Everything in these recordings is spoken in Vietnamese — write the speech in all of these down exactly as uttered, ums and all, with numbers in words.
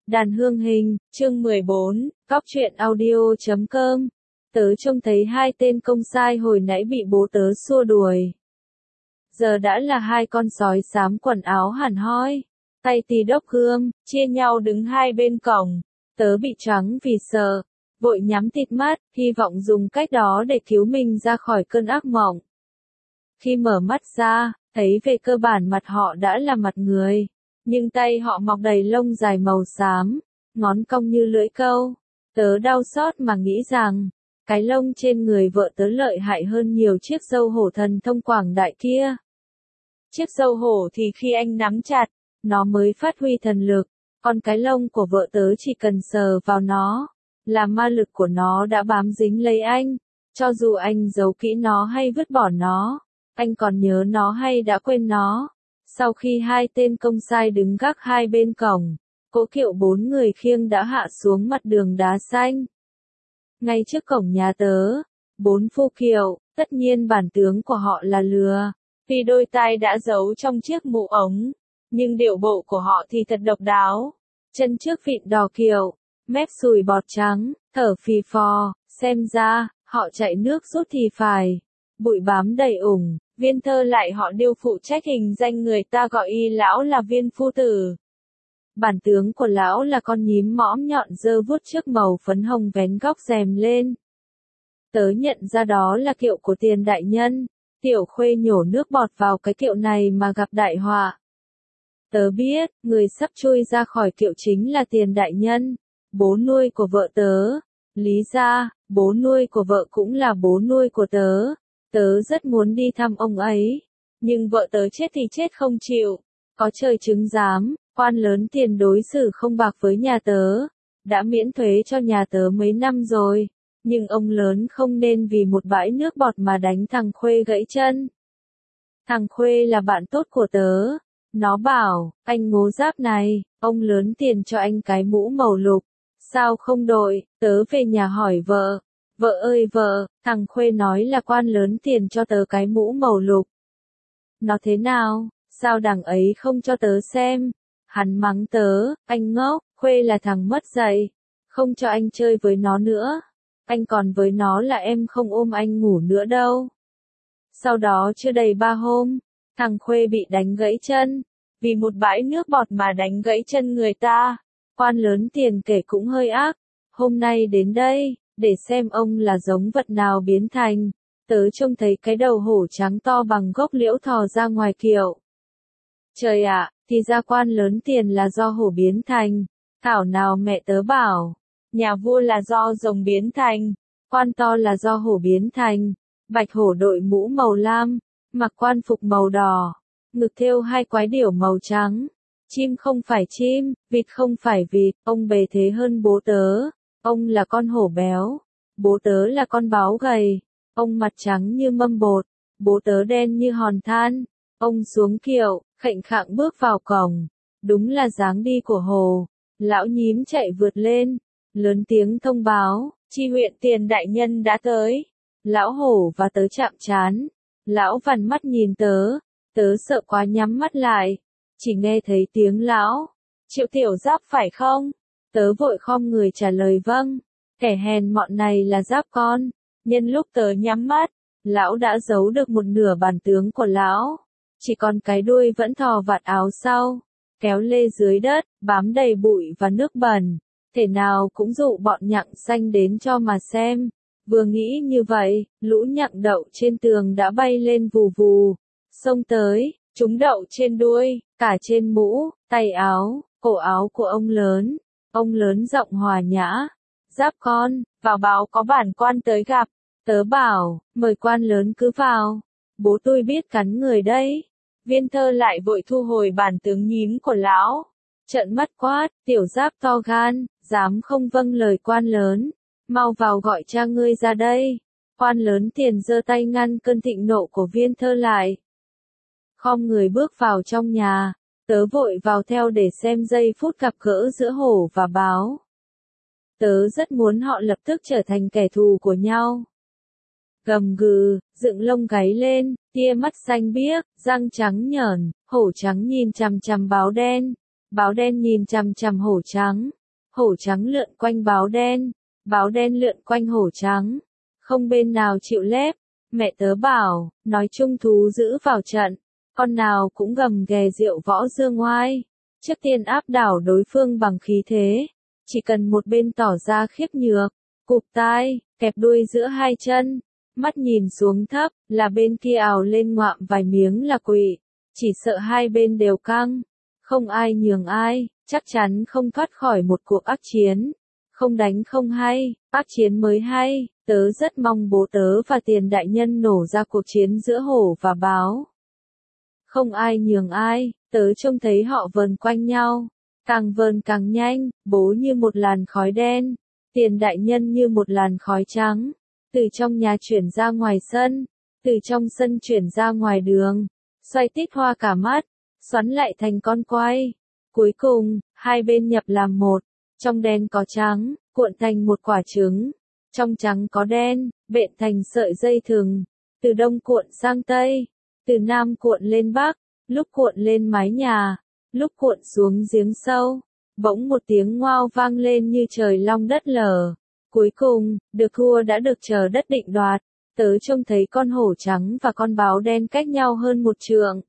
Đàn hương hình, chương mười bốn, cóc truyện audio chấm com. Tớ trông thấy hai tên công sai hồi nãy bị bố tớ xua đuổi. Giờ đã là hai con sói xám quần áo hẳn hoi, tay tì đốc gươm, chia nhau đứng hai bên cổng. Tớ bị choáng vì sợ, vội nhắm tịt mắt, hy vọng dùng cách đó để cứu mình ra khỏi cơn ác mộng. Khi mở mắt ra, thấy về cơ bản mặt họ đã là mặt người. Nhưng tay họ mọc đầy lông dài màu xám, ngón cong như lưỡi câu. Tớ đau xót mà nghĩ rằng, cái lông trên người vợ tớ lợi hại hơn nhiều chiếc râu hổ thần thông quảng đại kia. Chiếc râu hổ thì khi anh nắm chặt, nó mới phát huy thần lực, còn cái lông của vợ tớ chỉ cần sờ vào nó, là ma lực của nó đã bám dính lấy anh, cho dù anh giấu kỹ nó hay vứt bỏ nó, anh còn nhớ nó hay đã quên nó. Sau khi hai tên công sai đứng gác hai bên cổng, cỗ kiệu bốn người khiêng đã hạ xuống mặt đường đá xanh. Ngay trước cổng nhà tớ, bốn phu kiệu, tất nhiên bản tướng của họ là lừa, vì đôi tai đã giấu trong chiếc mũ ống, nhưng điệu bộ của họ thì thật độc đáo. Chân trước vịn đỏ kiệu, mép sùi bọt trắng, thở phì phò, xem ra, họ chạy nước rút thì phải. Bụi bám đầy ủng, Viên Thơ lại họ điêu phụ trách hình danh người ta gọi y lão là Viên Phu Tử. Bản tướng của lão là con nhím mõm nhọn dơ vuốt trước màu phấn hồng vén góc rèm lên. Tớ nhận ra đó là kiệu của Tiền đại nhân, Tiểu Khuê nhổ nước bọt vào cái kiệu này mà gặp đại họa. Tớ biết, người sắp chui ra khỏi kiệu chính là Tiền đại nhân, bố nuôi của vợ tớ. Lý ra, bố nuôi của vợ cũng là bố nuôi của tớ. Tớ rất muốn đi thăm ông ấy, nhưng vợ tớ chết thì chết không chịu. Có trời chứng giám, quan lớn Tiền đối xử không bạc với nhà tớ, đã miễn thuế cho nhà tớ mấy năm rồi, nhưng ông lớn không nên vì một bãi nước bọt mà đánh thằng Khuê gãy chân. Thằng Khuê là bạn tốt của tớ, nó bảo, anh Ngô Giáp này, ông lớn Tiền cho anh cái mũ màu lục, sao không đội? Tớ về nhà hỏi vợ. Vợ ơi vợ, thằng Khuê nói là quan lớn Tiền cho tớ cái mũ màu lục. Nó thế nào, sao đằng ấy không cho tớ xem? Hắn mắng tớ, anh ngốc, Khuê là thằng mất dạy, không cho anh chơi với nó nữa. Anh còn với nó là em không ôm anh ngủ nữa đâu. Sau đó chưa đầy ba hôm, thằng Khuê bị đánh gãy chân, vì một bãi nước bọt mà đánh gãy chân người ta. Quan lớn Tiền kể cũng hơi ác, hôm nay đến đây, để xem ông là giống vật nào biến thành. Tớ trông thấy cái đầu hổ trắng to bằng gốc liễu thò ra ngoài kiệu. Trời ạ, thì ra quan lớn Tiền là do hổ biến thành. Thảo nào mẹ tớ bảo, nhà vua là do rồng biến thành, quan to là do hổ biến thành. Bạch hổ đội mũ màu lam, mặc quan phục màu đỏ, ngực thêu hai quái điểu màu trắng. Chim không phải chim, vịt không phải vịt, ông bề thế hơn bố tớ. Ông là con hổ béo, bố tớ là con báo gầy. Ông mặt trắng như mâm bột, bố tớ đen như hòn than. Ông xuống kiệu, khệnh khạng bước vào cổng. Đúng là dáng đi của hổ. Lão nhím chạy vượt lên, lớn tiếng thông báo, chi huyện Tiền đại nhân đã tới. Lão hổ và tớ chạm trán. Lão vằn mắt nhìn tớ, tớ sợ quá nhắm mắt lại. Chỉ nghe thấy tiếng lão, Triệu Tiểu Giáp phải không? Tớ vội khom người trả lời vâng. Kẻ hèn mọn này là Giáp con. Nhân lúc tớ nhắm mắt, lão đã giấu được một nửa bản tướng của lão. Chỉ còn cái đuôi vẫn thò vạt áo sau, kéo lê dưới đất, bám đầy bụi và nước bẩn. Thể nào cũng dụ bọn nhặng xanh đến cho mà xem. Vừa nghĩ như vậy, lũ nhặng đậu trên tường đã bay lên vù vù, xông tới. Chúng đậu trên đuôi, cả trên mũ, tay áo, cổ áo của ông lớn. Ông lớn giọng hòa nhã. Giáp con, vào báo có bản quan tới gặp. Tớ bảo, mời quan lớn cứ vào. Bố tôi biết cắn người đấy. Viên Thơ lại vội thu hồi bản tướng nhím của lão. Trợn mắt quát, Tiểu Giáp to gan, dám không vâng lời quan lớn. Mau vào gọi cha ngươi ra đây. Quan lớn Tiền giơ tay ngăn cơn thịnh nộ của Viên Thơ lại. Khom người bước vào trong nhà, tớ vội vào theo để xem giây phút gặp gỡ giữa hổ và báo. Tớ rất muốn họ lập tức trở thành kẻ thù của nhau. Gầm gừ, dựng lông gáy lên, tia mắt xanh biếc, răng trắng nhởn, hổ trắng nhìn chằm chằm báo đen. Báo đen nhìn chằm chằm hổ trắng. Hổ trắng lượn quanh báo đen. Báo đen lượn quanh hổ trắng. Không bên nào chịu lép. Mẹ tớ bảo, nói chung thú giữ vào trận. Con nào cũng gầm ghè rượu võ dương oai. Trước tiên áp đảo đối phương bằng khí thế. Chỉ cần một bên tỏ ra khiếp nhược. Cụp tai, kẹp đuôi giữa hai chân. Mắt nhìn xuống thấp, là bên kia ào lên ngoạm vài miếng là quỵ. Chỉ sợ hai bên đều căng. Không ai nhường ai, chắc chắn không thoát khỏi một cuộc ác chiến. Không đánh không hay, ác chiến mới hay. Tớ rất mong bố tớ và Tiền đại nhân nổ ra cuộc chiến giữa hổ và báo. Không ai nhường ai, tớ trông thấy họ vờn quanh nhau. Càng vờn càng nhanh, bố như một làn khói đen. Tiền đại nhân như một làn khói trắng. Từ trong nhà chuyển ra ngoài sân. Từ trong sân chuyển ra ngoài đường. Xoay tít hoa cả mắt. Xoắn lại thành con quay. Cuối cùng, hai bên nhập làm một. Trong đen có trắng, cuộn thành một quả trứng. Trong trắng có đen, bện thành sợi dây thừng. Từ đông cuộn sang tây. Từ nam cuộn lên bắc. Lúc cuộn lên mái nhà. Lúc cuộn xuống giếng sâu. Bỗng một tiếng ngoao vang lên như trời long đất lở. Cuối cùng, được thua đã được chờ đất định đoạt. Tớ trông thấy con hổ trắng và con báo đen cách nhau hơn một trượng.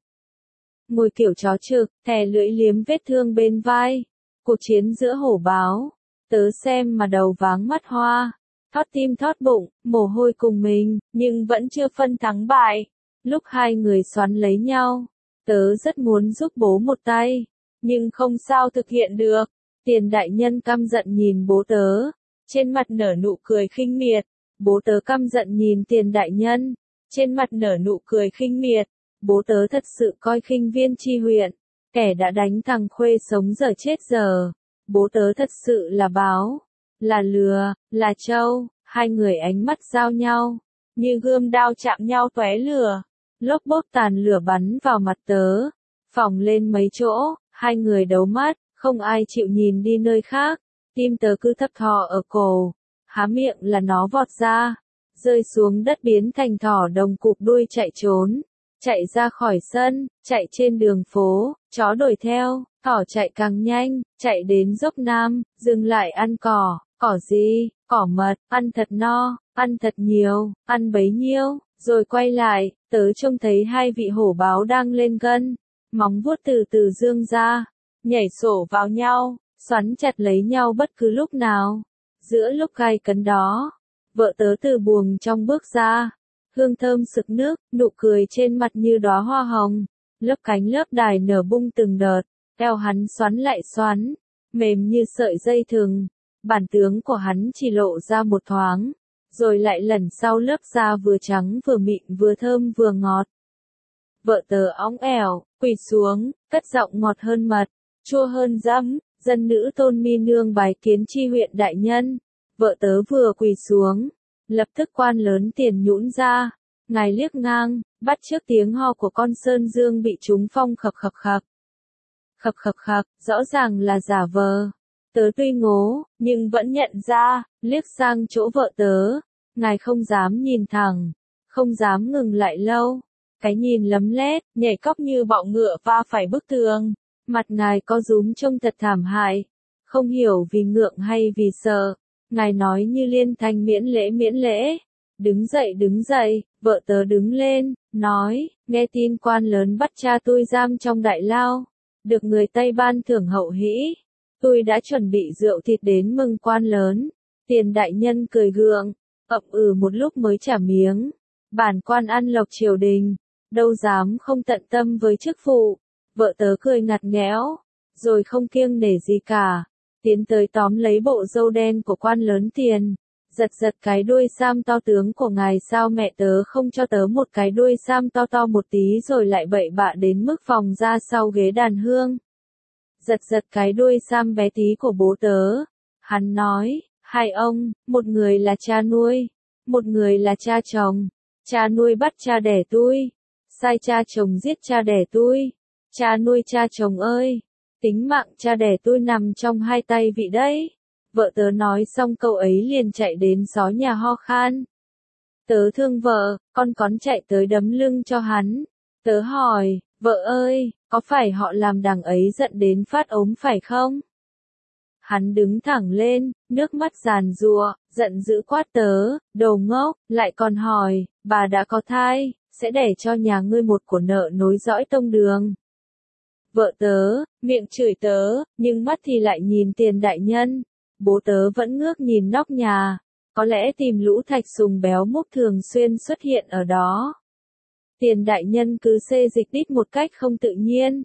Ngồi kiểu chó trực, thè lưỡi liếm vết thương bên vai. Cuộc chiến giữa hổ báo. Tớ xem mà đầu váng mắt hoa. Thót tim thót bụng, mồ hôi cùng mình, nhưng vẫn chưa phân thắng bại. Lúc hai người xoắn lấy nhau, tớ rất muốn giúp bố một tay. Nhưng không sao thực hiện được. Tiền đại nhân căm giận nhìn bố tớ. Trên mặt nở nụ cười khinh miệt. Bố tớ căm giận nhìn Tiền đại nhân. Trên mặt nở nụ cười khinh miệt. Bố tớ thật sự coi khinh Viên Tri huyện. Kẻ đã đánh thằng Khuê sống giờ chết giờ. Bố tớ thật sự là báo. Là lừa, là trâu. Hai người ánh mắt giao nhau. Như gươm đao chạm nhau tóe lửa. Lốp bốp tàn lửa bắn vào mặt tớ. Phỏng lên mấy chỗ. Hai người đấu mắt. Không ai chịu nhìn đi nơi khác. Tim tớ cứ thấp thò ở cổ. Há miệng là nó vọt ra. Rơi xuống đất biến thành thỏ đồng cụp đuôi chạy trốn. Chạy ra khỏi sân, chạy trên đường phố, chó đuổi theo, thỏ chạy càng nhanh, chạy đến dốc Nam, dừng lại ăn cỏ, cỏ gì, cỏ mật, ăn thật no, ăn thật nhiều, ăn bấy nhiêu, rồi quay lại, tớ trông thấy hai vị hổ báo đang lên gân, móng vuốt từ từ dương ra, nhảy sổ vào nhau, xoắn chặt lấy nhau bất cứ lúc nào. Giữa lúc gay cấn đó, vợ tớ từ buồng trong bước ra. Hương thơm sực nước, nụ cười trên mặt như đóa hoa hồng, lớp cánh lớp đài nở bung từng đợt, eo hắn xoắn lại xoắn, mềm như sợi dây thừng, bản tướng của hắn chỉ lộ ra một thoáng, rồi lại lần sau lớp da vừa trắng vừa mịn vừa thơm vừa ngọt. Vợ tớ óng ẻo, quỳ xuống, cất giọng ngọt hơn mật, chua hơn dẫm, dân nữ Tôn Mi nương bái kiến Tri huyện đại nhân. Vợ tớ vừa quỳ xuống. Lập tức quan lớn Tiền nhũn ra, ngài liếc ngang, bắt chước tiếng ho của con sơn dương bị trúng phong khập khập khập. Khập khập khập, rõ ràng là giả vờ. Tớ tuy ngố, nhưng vẫn nhận ra, liếc sang chỗ vợ tớ, ngài không dám nhìn thẳng, không dám ngừng lại lâu. Cái nhìn lấm lét, nhảy cóc như bọ ngựa va phải bức tường, mặt ngài có rúm trông thật thảm hại, không hiểu vì ngượng hay vì sợ. Ngài nói như liên thanh miễn lễ miễn lễ. Đứng dậy đứng dậy, vợ tớ đứng lên, nói, nghe tin quan lớn bắt cha tôi giam trong đại lao. Được người Tây ban thưởng hậu hĩ. Tôi đã chuẩn bị rượu thịt đến mừng quan lớn. Tiền đại nhân cười gượng, ậm ừ một lúc mới trả miếng. Bản quan ăn lộc triều đình, đâu dám không tận tâm với chức vụ. Vợ tớ cười ngặt nghẽo, rồi không kiêng nể gì cả. Tiến tới tóm lấy bộ râu đen của quan lớn Tiền, giật giật cái đuôi sam to tướng của ngài. Sao mẹ tớ không cho tớ một cái đuôi sam to to một tí rồi lại bậy bạ đến mức phòng ra sau ghế đàn hương. Giật giật cái đuôi sam bé tí của bố tớ. Hắn nói, hai ông, một người là cha nuôi, một người là cha chồng. Cha nuôi bắt cha đẻ tôi, sai cha chồng giết cha đẻ tôi. Cha nuôi cha chồng ơi! Tính mạng cha đẻ tôi nằm trong hai tay vị đấy. Vợ tớ nói xong câu ấy liền chạy đến xó nhà ho khan. Tớ thương vợ, con cón chạy tới đấm lưng cho hắn. Tớ hỏi, vợ ơi, Có phải họ làm đằng ấy giận đến phát ốm phải không? Hắn đứng thẳng lên, nước mắt giàn giụa, giận dữ quát tớ, đồ ngốc, lại còn hỏi, bà đã có thai, sẽ đẻ cho nhà ngươi một của nợ nối dõi tông đường. Vợ tớ, miệng chửi tớ, nhưng mắt thì lại nhìn Tiền đại nhân. Bố tớ vẫn ngước nhìn nóc nhà, có lẽ tìm lũ thạch sùng béo múc thường xuyên xuất hiện ở đó. Tiền đại nhân cứ xê dịch đít một cách không tự nhiên.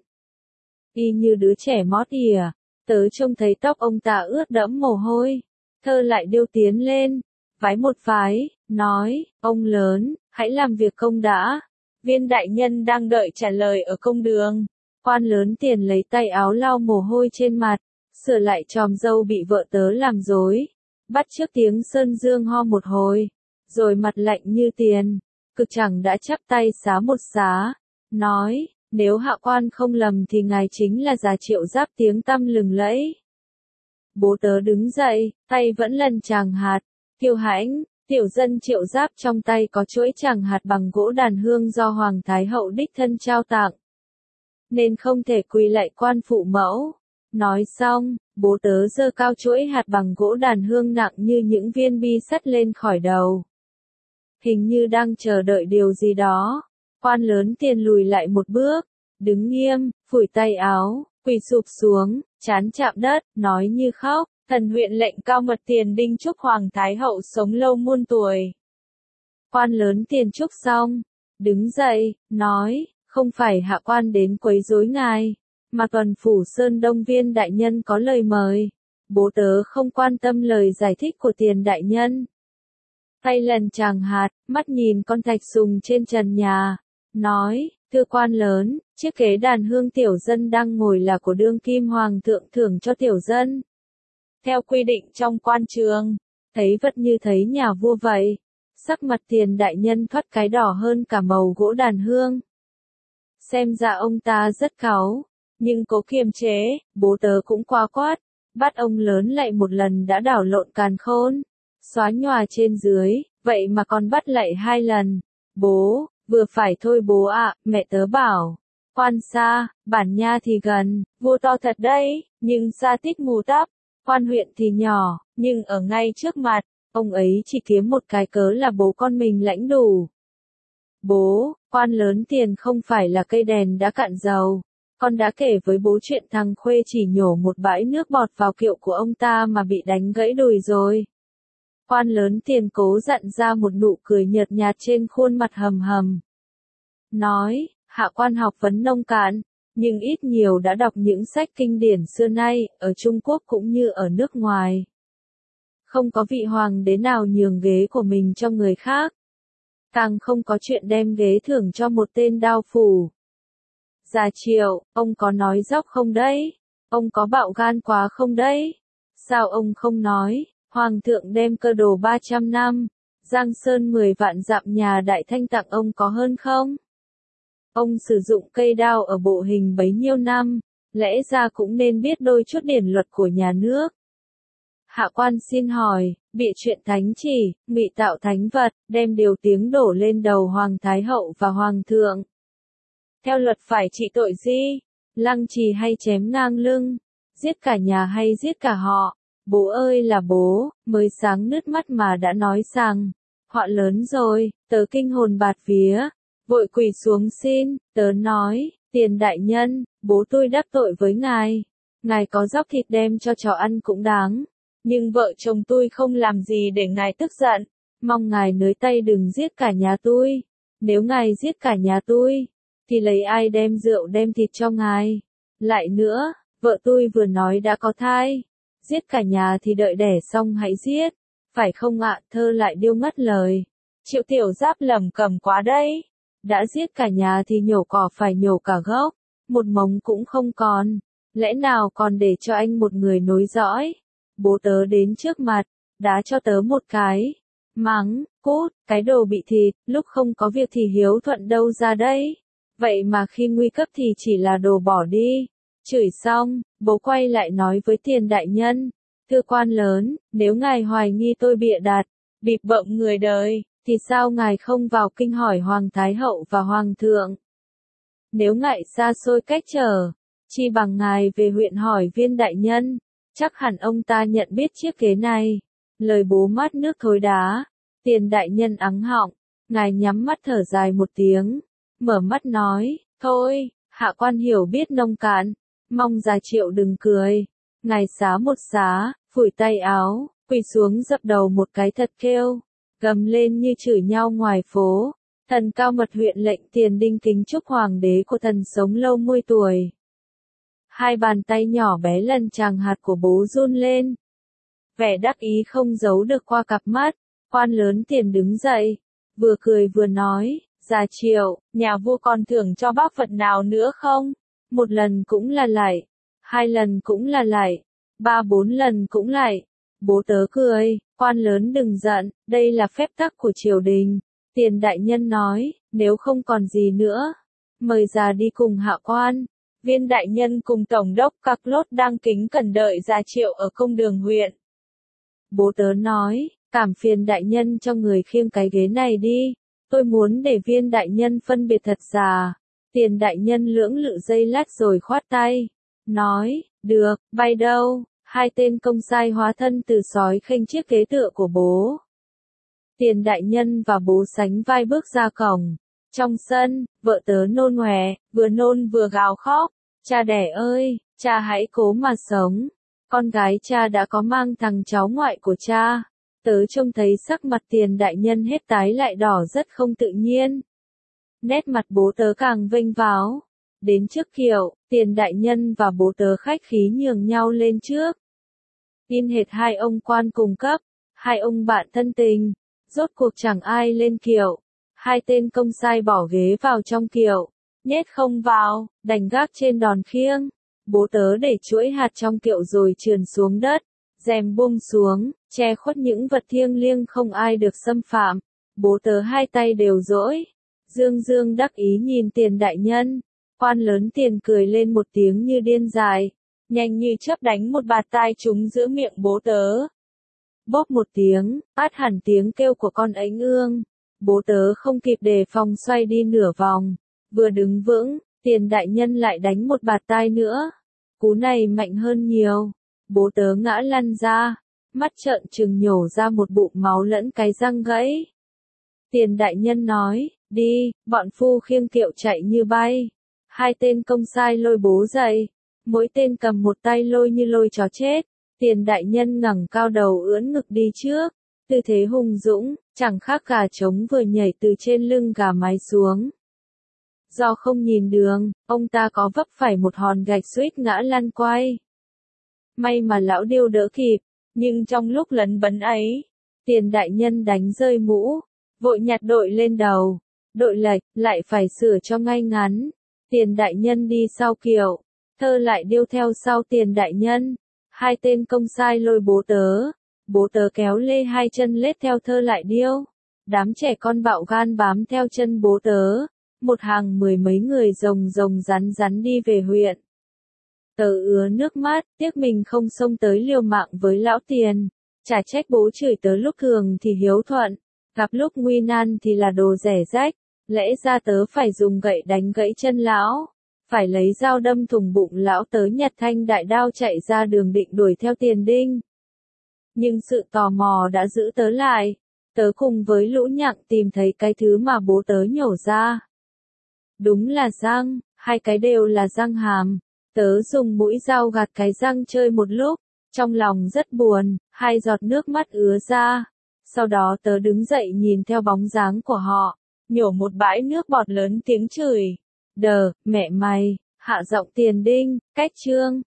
Y như đứa trẻ mót ỉa, tớ trông thấy tóc ông ta ướt đẫm mồ hôi. Thơ lại điêu tiến lên, vái một vái, nói, ông lớn, hãy làm việc công đã. Viên đại nhân đang đợi trả lời ở công đường. Quan lớn Tiền lấy tay áo lau mồ hôi trên mặt, sửa lại chòm râu bị vợ tớ làm rối, bắt chước tiếng Sơn Dương ho một hồi, rồi mặt lạnh như tiền, cực chẳng đã chắp tay xá một xá, nói, nếu hạ quan không lầm thì ngài chính là già Triệu Giáp tiếng tăm lừng lẫy. Bố tớ đứng dậy, tay vẫn lần tràng hạt, kiêu hãnh, tiểu dân Triệu Giáp trong tay có chuỗi tràng hạt bằng gỗ đàn hương do Hoàng Thái Hậu đích thân trao tặng, nên không thể quỳ lạy quan phụ mẫu. Nói xong, bố tớ giơ cao chuỗi hạt bằng gỗ đàn hương nặng như những viên bi sắt lên khỏi đầu. Hình như đang chờ đợi điều gì đó. Quan lớn Tiền lùi lại một bước, đứng nghiêm, phủi tay áo, quỳ sụp xuống, trán chạm đất, nói như khóc, thần huyện lệnh cao mật Tiền đinh chúc Hoàng Thái Hậu sống lâu muôn tuổi. Quan lớn Tiền chúc xong, đứng dậy, nói, không phải hạ quan đến quấy rối ngài, mà tuần phủ Sơn Đông Viên đại nhân có lời mời. Bố tớ không quan tâm lời giải thích của Tiền đại nhân. Tay lần tràng hạt, mắt nhìn con thạch sùng trên trần nhà, nói, thưa quan lớn, chiếc ghế đàn hương tiểu dân đang ngồi là của đương kim hoàng thượng thưởng cho tiểu dân. Theo quy định trong quan trường, thấy vật như thấy nhà vua vậy. Sắc mặt Tiền đại nhân thoát cái đỏ hơn cả màu gỗ đàn hương. Xem ra ông ta rất cáu, nhưng cố kiềm chế, bố tớ cũng quá quát, bắt ông lớn lại một lần đã đảo lộn càn khôn, xóa nhòa trên dưới, vậy mà còn bắt lại hai lần. Bố, vừa phải thôi bố ạ, mẹ tớ bảo, quan xa, bản nha thì gần, vua to thật đấy, nhưng xa tít mù tắp, quan huyện thì nhỏ, nhưng ở ngay trước mặt, ông ấy chỉ kiếm một cái cớ là bố con mình lãnh đủ. Bố, quan lớn Tiền không phải là cây đèn đã cạn dầu. Con đã kể với bố chuyện thằng Khuê chỉ nhổ một bãi nước bọt vào kiệu của ông ta mà bị đánh gãy đùi rồi. Quan lớn Tiền cố dặn ra một nụ cười nhợt nhạt trên khuôn mặt hầm hầm. Nói, hạ quan học vấn nông cạn, nhưng ít nhiều đã đọc những sách kinh điển xưa nay, ở Trung Quốc cũng như ở nước ngoài. Không có vị hoàng đế nào nhường ghế của mình cho người khác. Càng không có chuyện đem ghế thưởng cho một tên đao phủ. Già Triệu, ông có nói dóc không đấy? Ông có bạo gan quá không đấy? Sao ông không nói, Hoàng thượng đem cơ đồ ba trăm năm, Giang Sơn mười vạn dặm nhà Đại Thanh tặng ông có hơn không? Ông sử dụng cây đao ở bộ hình bấy nhiêu năm, lẽ ra cũng nên biết đôi chút điển luật của nhà nước. Hạ quan xin hỏi, bị chuyện thánh chỉ, ngụy tạo thánh vật, đem điều tiếng đổ lên đầu Hoàng Thái Hậu và Hoàng thượng. Theo luật phải trị tội gì? Lăng trì hay chém ngang lưng? Giết cả nhà hay giết cả họ? Bố ơi là bố, mới sáng nước mắt mà đã nói rằng, họ lớn rồi, tớ kinh hồn bạt vía, vội quỳ xuống xin, tớ nói, Tiền đại nhân, bố tôi đắc tội với ngài, ngài có dóc thịt đem cho chó ăn cũng đáng, nhưng vợ chồng tôi không làm gì để ngài tức giận, mong ngài nới tay đừng giết cả nhà tôi, nếu ngài giết cả nhà tôi, thì lấy ai đem rượu đem thịt cho ngài, lại nữa, vợ tôi vừa nói đã có thai. Giết cả nhà thì đợi đẻ xong hãy giết, phải không ạ? Thơ lại điêu ngắt lời. Triệu Tiểu Giáp lẩm cẩm quá đấy. Đã giết cả nhà thì nhổ cỏ phải nhổ cả gốc, một mống cũng không còn. Lẽ nào còn để cho anh một người nối dõi? Bố tớ đến trước mặt, đá cho tớ một cái. Mắng, cút, cái đồ bị thịt, lúc không có việc thì hiếu thuận đâu ra đấy. Vậy mà khi nguy cấp thì chỉ là đồ bỏ đi. Chửi xong, bố quay lại nói với Tiền đại nhân, thưa quan lớn, nếu ngài hoài nghi tôi bịa đặt, bịp bợm người đời, thì sao ngài không vào kinh hỏi Hoàng Thái Hậu và Hoàng thượng? nếu ngại xa xôi cách trở, chi bằng ngài về huyện hỏi Viên đại nhân, chắc hẳn ông ta nhận biết chiếc ghế này. Lời bố mát nước thối đá, Tiền đại nhân ắng họng, ngài nhắm mắt thở dài một tiếng, mở mắt nói, thôi, hạ quan hiểu biết nông cạn, mong Gia Triệu đừng cười. Ngài xá một xá, phủi tay áo, quỳ xuống dập đầu một cái thật kêu, gầm lên như chửi nhau ngoài phố. Thần cao mật huyện lệnh Tiền Đinh kính chúc hoàng đế của thần sống lâu mươi tuổi. Hai bàn tay nhỏ bé lần chàng hạt của bố run lên. Vẻ đắc ý không giấu được qua cặp mắt, quan lớn Tiền đứng dậy, vừa cười vừa nói, Gia Triệu, nhà vua còn thưởng cho bác vật nào nữa không? Một lần cũng là lạy, hai lần cũng là lạy, ba bốn lần cũng lạy. Bố tớ cười, quan lớn đừng giận, đây là phép tắc của triều đình. Tiền đại nhân nói, nếu không còn gì nữa, mời già đi cùng hạ quan. Viên đại nhân cùng tổng đốc Các Lốt đang kính cẩn đợi Gia Triệu ở công đường huyện. Bố tớ nói, cảm phiền đại nhân cho người khiêng cái ghế này đi, tôi muốn để Viên đại nhân phân biệt thật giả. Tiền đại nhân lưỡng lự giây lát rồi khoát tay, nói, được, bay đâu. Hai tên công sai hóa thân từ sói khênh chiếc ghế tựa của bố. Tiền đại nhân và bố sánh vai bước ra cổng. Trong sân, vợ tớ nôn ngoẻ, vừa nôn vừa gào khóc. Cha đẻ ơi, cha hãy cố mà sống. Con gái cha đã có mang thằng cháu ngoại của cha. Tớ trông thấy sắc mặt tiền đại nhân hết tái lại đỏ rất không tự nhiên. Nét mặt bố tớ càng vênh váo. Đến trước kiệu, tiền đại nhân và bố tớ khách khí nhường nhau lên trước. In hệt hai ông quan cùng cấp, hai ông bạn thân tình, rốt cuộc chẳng ai lên kiệu. Hai tên công sai bỏ ghế vào trong kiệu, nhét không vào, đành gác trên đòn khiêng. Bố tớ để chuỗi hạt trong kiệu rồi trườn xuống đất, rèm buông xuống, che khuất những vật thiêng liêng không ai được xâm phạm. Bố tớ hai tay đều dỗi, dương dương đắc ý nhìn tiền đại nhân. Quan lớn Tiền cười lên một tiếng như điên dại, nhanh như chớp đánh một bạt tai trúng giữa miệng bố tớ. Bốp một tiếng, át hẳn tiếng kêu của con ánh ương. Bố tớ không kịp đề phòng xoay đi nửa vòng, vừa đứng vững, Tiền đại nhân lại đánh một bạt tai nữa. Cú này mạnh hơn nhiều, bố tớ ngã lăn ra, mắt trợn trừng nhổ ra một bụng máu lẫn cái răng gãy. Tiền đại nhân nói, đi, bọn phu khiêng kiệu chạy như bay. Hai tên công sai lôi bố dậy, mỗi tên cầm một tay lôi như lôi chó chết. Tiền đại nhân ngẩng cao đầu ưỡn ngực đi trước, tư thế hùng dũng, chẳng khác gà trống vừa nhảy từ trên lưng gà mái xuống. Do không nhìn đường, ông ta có vấp phải một hòn gạch suýt ngã lăn quay. May mà lão Điêu đỡ kịp, nhưng trong lúc lấn bấn ấy, tiền đại nhân đánh rơi mũ, vội nhặt đội lên đầu, đội lệch, lại phải sửa cho ngay ngắn. Tiền đại nhân đi sau kiệu, Thơ lại Điêu theo sau tiền đại nhân. Hai tên công sai lôi bố tớ, bố tớ kéo lê hai chân lết theo Thơ lại Điêu. Đám trẻ con bạo gan bám theo chân bố tớ, một hàng mười mấy người rồng rồng rắn rắn đi về huyện. Tớ ứa nước mắt, tiếc mình không xông tới liều mạng với lão Tiền, chả trách bố chửi tớ lúc thường thì hiếu thuận, gặp lúc nguy nan thì là đồ rẻ rách, lẽ ra tớ phải dùng gậy đánh gãy chân lão, phải lấy dao đâm thủng bụng lão tớ nhặt thanh đại đao chạy ra đường định đuổi theo Tiền Đinh. Nhưng sự tò mò đã giữ tớ lại, tớ cùng với lũ nhặng tìm thấy cái thứ mà bố tớ nhổ ra. Đúng là răng, hai cái đều là răng hàm. Tớ dùng mũi dao gạt cái răng chơi một lúc, trong lòng rất buồn, hai giọt nước mắt ứa ra. Sau đó tớ đứng dậy nhìn theo bóng dáng của họ, nhổ một bãi nước bọt lớn tiếng chửi. Đờ, mẹ mày, hạ giọng Tiền Đinh, cách chương.